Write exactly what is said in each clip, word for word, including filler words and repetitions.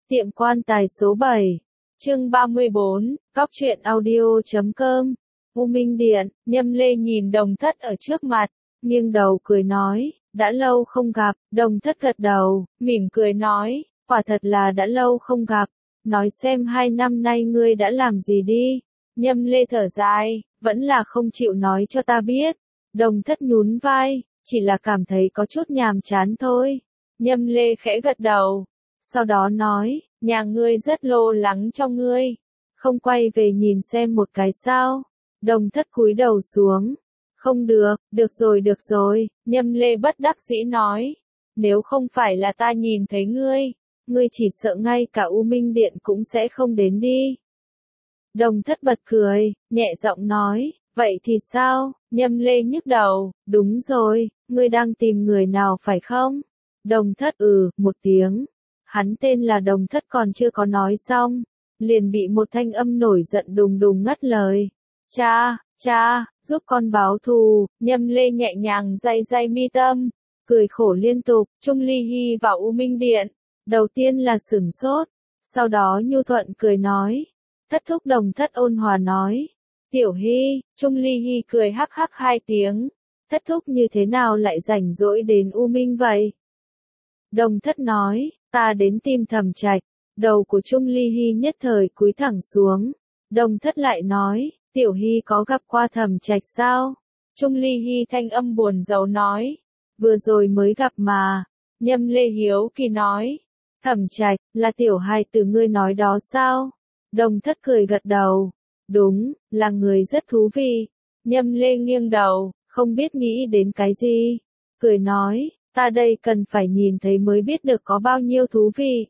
Tiệm quan tài số bảy, chương ba mươi bốn, Cóc truyện audio chấm com. U Minh Điện, Nhâm Lê nhìn Đồng Thất ở trước mặt, nghiêng đầu cười nói, đã lâu không gặp. Đồng Thất gật đầu, mỉm cười nói, quả thật là đã lâu không gặp, nói xem hai năm nay ngươi đã làm gì đi. Nhâm Lê thở dài, vẫn là không chịu nói cho ta biết. Đồng Thất nhún vai, chỉ là cảm thấy có chút nhàm chán thôi. Nhâm Lê khẽ gật đầu, sau đó nói, nhà ngươi rất lo lắng cho ngươi, không quay về nhìn xem một cái sao. Đồng Thất cúi đầu xuống, không được, được rồi được rồi. Nhâm Lê bất đắc dĩ nói, nếu không phải là ta nhìn thấy ngươi, ngươi chỉ sợ ngay cả U Minh Điện cũng sẽ không đến đi. Đồng Thất bật cười, nhẹ giọng nói, vậy thì sao? Nhâm Lê nhức đầu, đúng rồi, ngươi đang tìm người nào phải không? Đồng Thất ừ, một tiếng. Hắn tên là Đồng Thất còn chưa có nói xong, liền bị một thanh âm nổi giận đùng đùng ngắt lời. Cha, cha, giúp con báo thù. Nhâm Lê nhẹ nhàng day day mi tâm, cười khổ liên tục. Trung Ly Hy vào U Minh Điện, đầu tiên là sửng sốt, sau đó nhu thuận cười nói. Thất thúc. Đồng Thất ôn hòa nói. Tiểu Hy. Trung Ly Hy cười hắc hắc hai tiếng. Thất thúc như thế nào lại rảnh rỗi đến U Minh vậy? Đồng Thất nói, ta đến tìm Thẩm Trạch. Đầu của Trung Ly Hy nhất thời cúi thẳng xuống. Đồng Thất lại nói, Tiểu Hy có gặp qua Thẩm Trạch sao? Trung Ly Hy thanh âm buồn rầu nói, vừa rồi mới gặp mà. Nhâm Lê hiếu kỳ nói, Thẩm Trạch, là tiểu hài tử ngươi nói đó sao? Đồng Thất cười gật đầu, đúng, là người rất thú vị. Nhâm Lê nghiêng đầu, không biết nghĩ đến cái gì, cười nói, ta đây cần phải nhìn thấy mới biết được có bao nhiêu thú vị.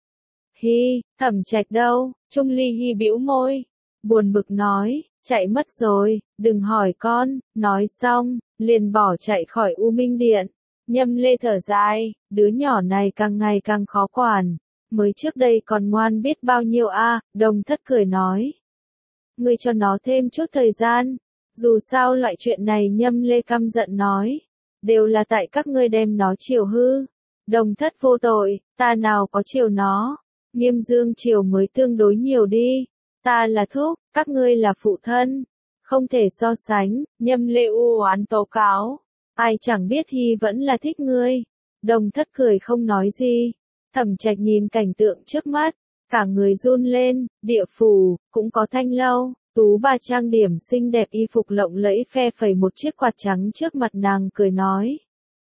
Hi, Thẩm Trạch đâu? Trung Ly Hy bĩu môi, buồn bực nói, chạy mất rồi, đừng hỏi con. Nói xong, liền bỏ chạy khỏi U Minh Điện. Nhâm Lê thở dài, đứa nhỏ này càng ngày càng khó quản, mới trước đây còn ngoan biết bao nhiêu a. À. Đồng Thất cười nói, ngươi cho nó thêm chút thời gian, dù sao loại chuyện này. Nhâm Lê căm giận nói, đều là tại các ngươi đem nó chiều hư. Đồng Thất vô tội, ta nào có chiều nó, Nghiêm Dương chiều mới tương đối nhiều đi, ta là thúc, các ngươi là phụ thân, không thể so sánh. Nhâm Lê u oán tố cáo, ai chẳng biết Hy vẫn là thích ngươi. Đồng Thất cười không nói gì. Thẩm Trạch nhìn cảnh tượng trước mắt, cả người run lên. Địa phủ, cũng có thanh lâu, tú bà trang điểm xinh đẹp, y phục lộng lẫy phe phẩy một chiếc quạt trắng trước mặt nàng, cười nói.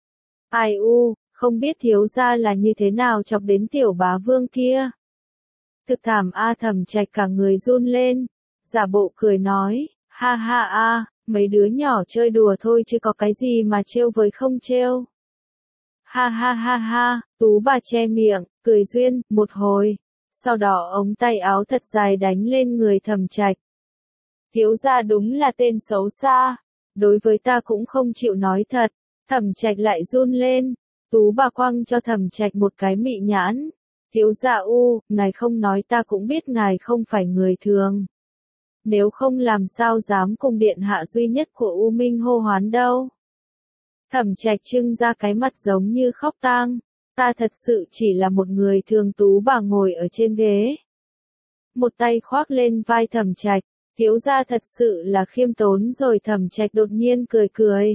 Ai u, không biết thiếu gia là như thế nào chọc đến tiểu bá vương kia. Thực thảm a. Thẩm Trạch cả người run lên, giả bộ cười nói, ha ha a, mấy đứa nhỏ chơi đùa thôi chứ có cái gì mà trêu với không trêu. Ha ha ha ha. Tú bà che miệng, cười duyên, một hồi, sau đó ống tay áo thật dài đánh lên người Thẩm Trạch. Thiếu gia đúng là tên xấu xa, đối với ta cũng không chịu nói thật. Thẩm Trạch lại run lên, tú bà quăng cho Thẩm Trạch một cái mị nhãn. Thiếu gia u, ngài không nói ta cũng biết ngài không phải người thường. Nếu không làm sao dám cùng điện hạ duy nhất của U Minh hô hoán đâu. Thẩm Trạch trưng ra cái mặt giống như khóc tang. Ta thật sự chỉ là một người thường. Tú bà ngồi ở trên ghế, một tay khoác lên vai Thẩm Trạch. Thiếu gia thật sự là khiêm tốn rồi. Thẩm Trạch đột nhiên cười cười.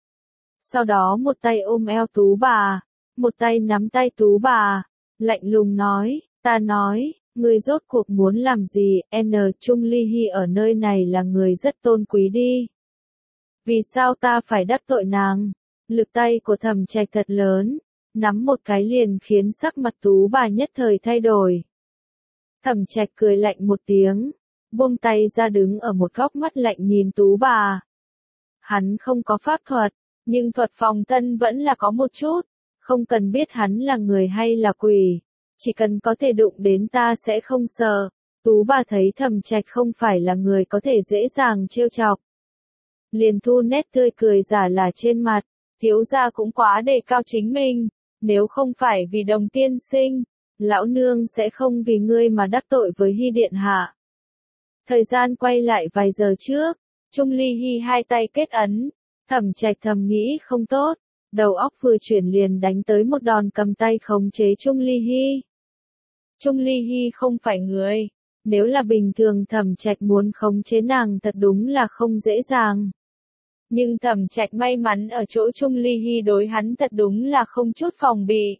Sau đó một tay ôm eo tú bà, một tay nắm tay tú bà, lạnh lùng nói, ta nói, ngươi rốt cuộc muốn làm gì? N. Trung Ly Hy ở nơi này là người rất tôn quý đi. Vì sao ta phải đắc tội nàng? Lực tay của Thẩm Trạch thật lớn, nắm một cái liền khiến sắc mặt tú bà nhất thời thay đổi. Thẩm Trạch cười lạnh một tiếng, buông tay ra đứng ở một góc, mắt lạnh nhìn tú bà. Hắn không có pháp thuật, nhưng thuật phòng thân vẫn là có một chút. Không cần biết hắn là người hay là quỷ, chỉ cần có thể đụng đến ta sẽ không sợ. Tú bà thấy Thẩm Trạch không phải là người có thể dễ dàng trêu chọc, liền thu nét tươi cười giả là trên mặt. Thiếu gia cũng quá đề cao chính mình, nếu không phải vì Đồng tiên sinh, lão nương sẽ không vì ngươi mà đắc tội với Hy điện hạ. Thời gian quay lại vài giờ trước, Trung Ly Hy hai tay kết ấn. Thẩm Trạch thầm nghĩ không tốt, đầu óc vừa chuyển liền đánh tới một đòn, cầm tay khống chế Trung Ly Hy. Trung Ly Hy không phải người. Nếu là bình thường Thẩm Trạch muốn khống chế nàng thật đúng là không dễ dàng. Nhưng Thẩm Trạch may mắn ở chỗ Trung Ly Hy đối hắn thật đúng là không chút phòng bị.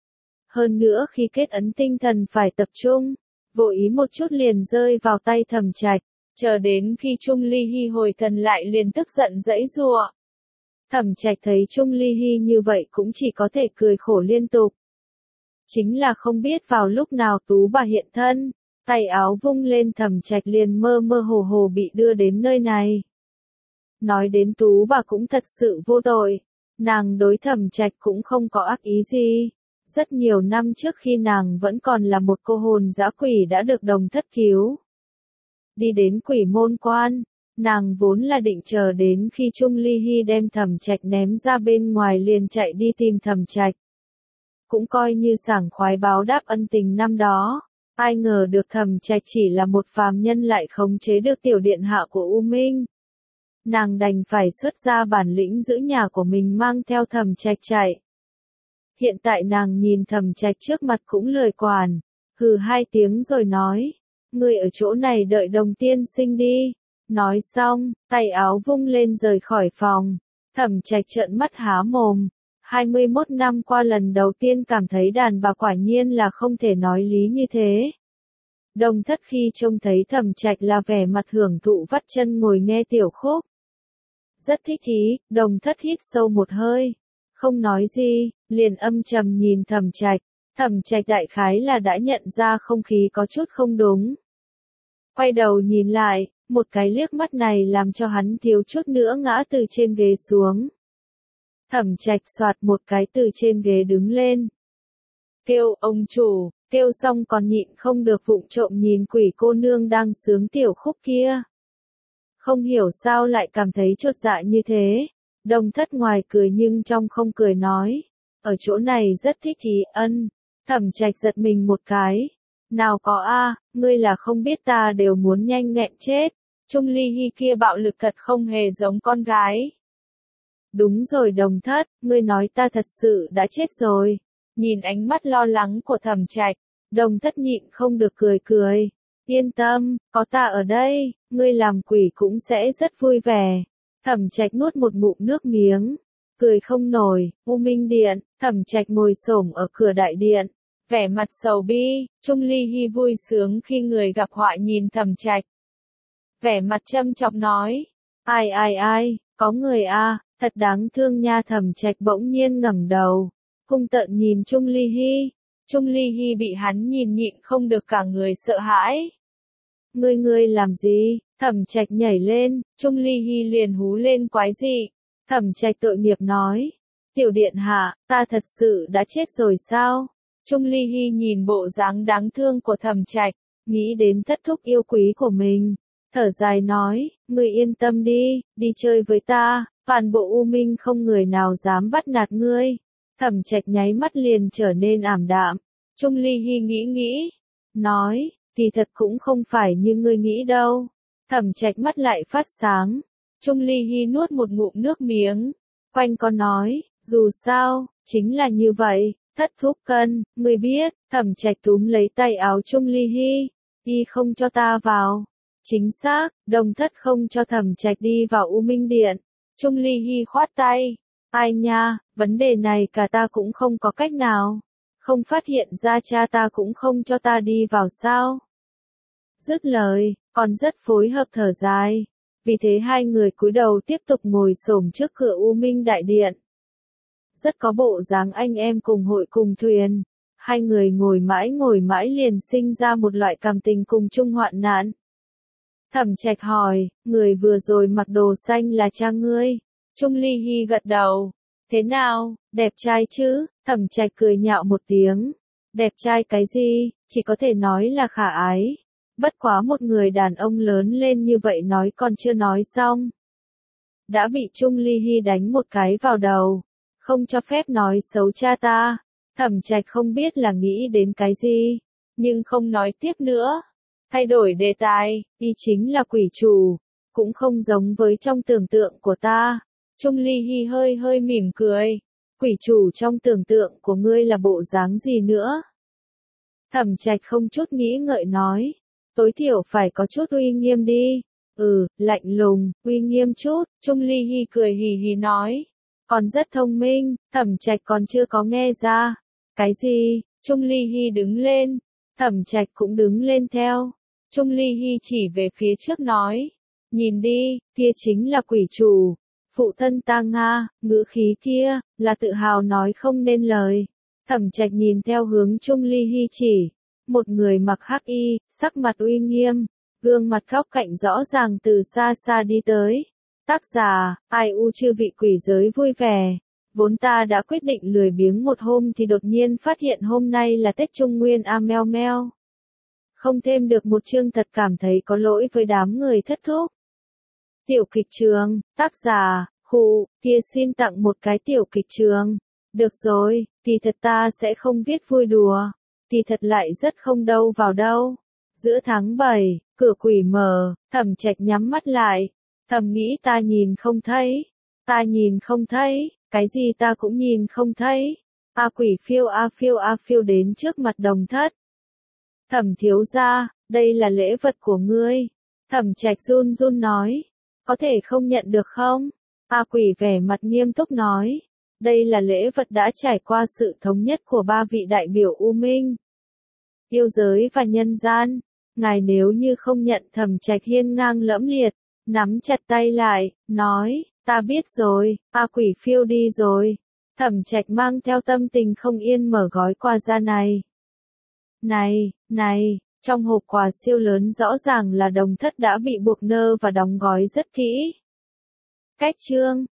Hơn nữa khi kết ấn tinh thần phải tập trung, vô ý một chút liền rơi vào tay Thẩm Trạch, chờ đến khi Trung Ly Hy hồi thần lại liền tức giận giãy giụa. Thẩm Trạch thấy Trung Ly Hy như vậy cũng chỉ có thể cười khổ liên tục. Chính là không biết vào lúc nào Tú bà hiện thân, tay áo vung lên Thẩm Trạch liền mơ mơ hồ hồ bị đưa đến nơi này. Nói đến Tú bà cũng thật sự vô tội, nàng đối Thẩm Trạch cũng không có ác ý gì. Rất nhiều năm trước khi nàng vẫn còn là một cô hồn dã quỷ đã được Đồng Thất cứu. Đi đến quỷ môn quan, nàng vốn là định chờ đến khi Trung Ly Hy đem Thẩm Trạch ném ra bên ngoài liền chạy đi tìm Thẩm Trạch. Cũng coi như sảng khoái báo đáp ân tình năm đó, ai ngờ được Thẩm Trạch chỉ là một phàm nhân lại khống chế được tiểu điện hạ của U Minh. Nàng đành phải xuất ra bản lĩnh giữ nhà của mình mang theo Thẩm Trạch chạy. Hiện tại nàng nhìn Thẩm Trạch trước mặt cũng lười quản, hừ hai tiếng rồi nói, ngươi ở chỗ này đợi Đồng tiên sinh đi. Nói xong, tay áo vung lên rời khỏi phòng. Thẩm Trạch trợn mắt há mồm. hai mươi mốt năm qua lần đầu tiên cảm thấy đàn bà quả nhiên là không thể nói lý như thế. Đồng Thất khi trông thấy Thẩm Trạch là vẻ mặt hưởng thụ vắt chân ngồi nghe tiểu khúc. Rất thích ý, Đồng Thất hít sâu một hơi. Không nói gì, liền âm trầm nhìn Thẩm Trạch. Thẩm Trạch đại khái là đã nhận ra không khí có chút không đúng. Quay đầu nhìn lại, một cái liếc mắt này làm cho hắn thiếu chút nữa ngã từ trên ghế xuống. Thẩm Trạch soạt một cái từ trên ghế đứng lên. Kêu ông chủ, kêu xong còn nhịn không được vụng trộm nhìn quỷ cô nương đang sướng tiểu khúc kia. Không hiểu sao lại cảm thấy chột dạ như thế. Đồng Thất ngoài cười nhưng trong không cười nói. Ở chỗ này rất thích ý ân. Thẩm Trạch giật mình một cái. Nào có a, ngươi là không biết ta đều muốn nhanh nghẹn chết. Trung Ly Hy kia bạo lực thật không hề giống con gái. Đúng rồi Đồng Thất, ngươi nói ta thật sự đã chết rồi. Nhìn ánh mắt lo lắng của Thẩm Trạch, Đồng Thất nhịn không được cười cười. Yên tâm, có ta ở đây, ngươi làm quỷ cũng sẽ rất vui vẻ. Thẩm Trạch nuốt một ngụm nước miếng, cười không nổi. U Minh Điện, Thẩm Trạch ngồi xổm ở cửa đại điện, vẻ mặt sầu bi. Trung Ly Hy vui sướng khi người gặp họa nhìn Thẩm Trạch. Vẻ mặt châm chọc nói, ai ai ai, có người a, thật đáng thương nha. Thẩm Trạch bỗng nhiên ngẩng đầu, hung tợn nhìn Trung Ly Hy. Trung Ly Hy bị hắn nhìn nhịn không được cả người sợ hãi. Ngươi ngươi làm gì? Thẩm Trạch nhảy lên, Trung Ly Hy liền hú lên quái dị. Thẩm Trạch tội nghiệp nói, tiểu điện hạ, ta thật sự đã chết rồi sao? Trung Ly Hy nhìn bộ dáng đáng thương của Thẩm Trạch, nghĩ đến thất thúc yêu quý của mình, thở dài nói, ngươi yên tâm đi, đi chơi với ta, toàn bộ U Minh không người nào dám bắt nạt ngươi. Thẩm Trạch nháy mắt liền trở nên ảm đạm. Trung Ly Hy nghĩ nghĩ, nói, kỳ thật cũng không phải như ngươi nghĩ đâu. Thẩm Trạch mắt lại phát sáng. Trung Ly Hy nuốt một ngụm nước miếng, quanh con nói, dù sao, chính là như vậy. Thất thúc cân, ngươi biết. Thẩm Trạch túm lấy tay áo Trung Ly Hy, đi không cho ta vào. Chính xác, Đồng Thất không cho Thẩm Trạch đi vào U Minh Điện. Trung Ly Hy khoát tay, ai nha, vấn đề này cả ta cũng không có cách nào. Không phát hiện ra cha ta cũng không cho ta đi vào sao. Dứt lời, còn rất phối hợp thở dài. Vì thế hai người cúi đầu tiếp tục ngồi xổm trước cửa U Minh Đại Điện. Rất có bộ dáng anh em cùng hội cùng thuyền. Hai người ngồi mãi ngồi mãi liền sinh ra một loại cảm tình cùng chung hoạn nạn. Thẩm Trạch hỏi, người vừa rồi mặc đồ xanh là cha ngươi? Trung Ly Hy gật đầu. Thế nào, đẹp trai chứ? Thẩm Trạch cười nhạo một tiếng. Đẹp trai cái gì, chỉ có thể nói là khả ái. Bất quá một người đàn ông lớn lên như vậy nói còn chưa nói xong. Đã bị Trung Ly Hy đánh một cái vào đầu. Không cho phép nói xấu cha ta. Thẩm Trạch không biết là nghĩ đến cái gì, nhưng không nói tiếp nữa. Thay đổi đề tài, y chính là quỷ chủ. Cũng không giống với trong tưởng tượng của ta. Trung Ly Hy hơi hơi mỉm cười. Quỷ chủ trong tưởng tượng của ngươi là bộ dáng gì nữa? Thẩm Trạch không chút nghĩ ngợi nói. Tối thiểu phải có chút uy nghiêm đi. Ừ, lạnh lùng, uy nghiêm chút, Trung Ly Hi cười hì hì nói. Còn rất thông minh, Thẩm Trạch còn chưa có nghe ra. Cái gì? Trung Ly Hi đứng lên. Thẩm Trạch cũng đứng lên theo. Trung Ly Hi chỉ về phía trước nói. Nhìn đi, kia chính là quỷ chủ. Phụ thân ta Nga, ngữ khí kia, là tự hào nói không nên lời. Thẩm Trạch nhìn theo hướng Trung Ly Hi chỉ. Một người mặc hắc y, sắc mặt uy nghiêm, gương mặt góc cạnh rõ ràng từ xa xa đi tới. Tác giả, ai u chư vị quỷ giới vui vẻ. Vốn ta đã quyết định lười biếng một hôm thì đột nhiên phát hiện hôm nay là Tết Trung Nguyên a meo meo. Không thêm được một chương thật cảm thấy có lỗi với đám người thất thúc. Tiểu kịch trường, tác giả, khụ, kia xin tặng một cái tiểu kịch trường. Được rồi, thì thật ta sẽ không viết vui đùa. Thì thật lại rất không đâu vào đâu. Giữa tháng bảy, cửa quỷ mở, Thẩm Trạch nhắm mắt lại. Thầm nghĩ ta nhìn không thấy. Ta nhìn không thấy, cái gì ta cũng nhìn không thấy. A quỷ phiêu a phiêu a phiêu đến trước mặt Đồng Thất. Thẩm thiếu gia, đây là lễ vật của ngươi. Thẩm Trạch run run nói. Có thể không nhận được không? A quỷ vẻ mặt nghiêm túc nói. Đây là lễ vật đã trải qua sự thống nhất của ba vị đại biểu U Minh. Yêu giới và nhân gian. Ngài nếu như không nhận, Thẩm Trạch hiên ngang lẫm liệt, nắm chặt tay lại, nói, ta biết rồi, A quỷ phiêu đi rồi. Thẩm Trạch mang theo tâm tình không yên mở gói quà ra này. Này, này, trong hộp quà siêu lớn rõ ràng là Đồng Thất đã bị buộc nơ và đóng gói rất kỹ. Cách chương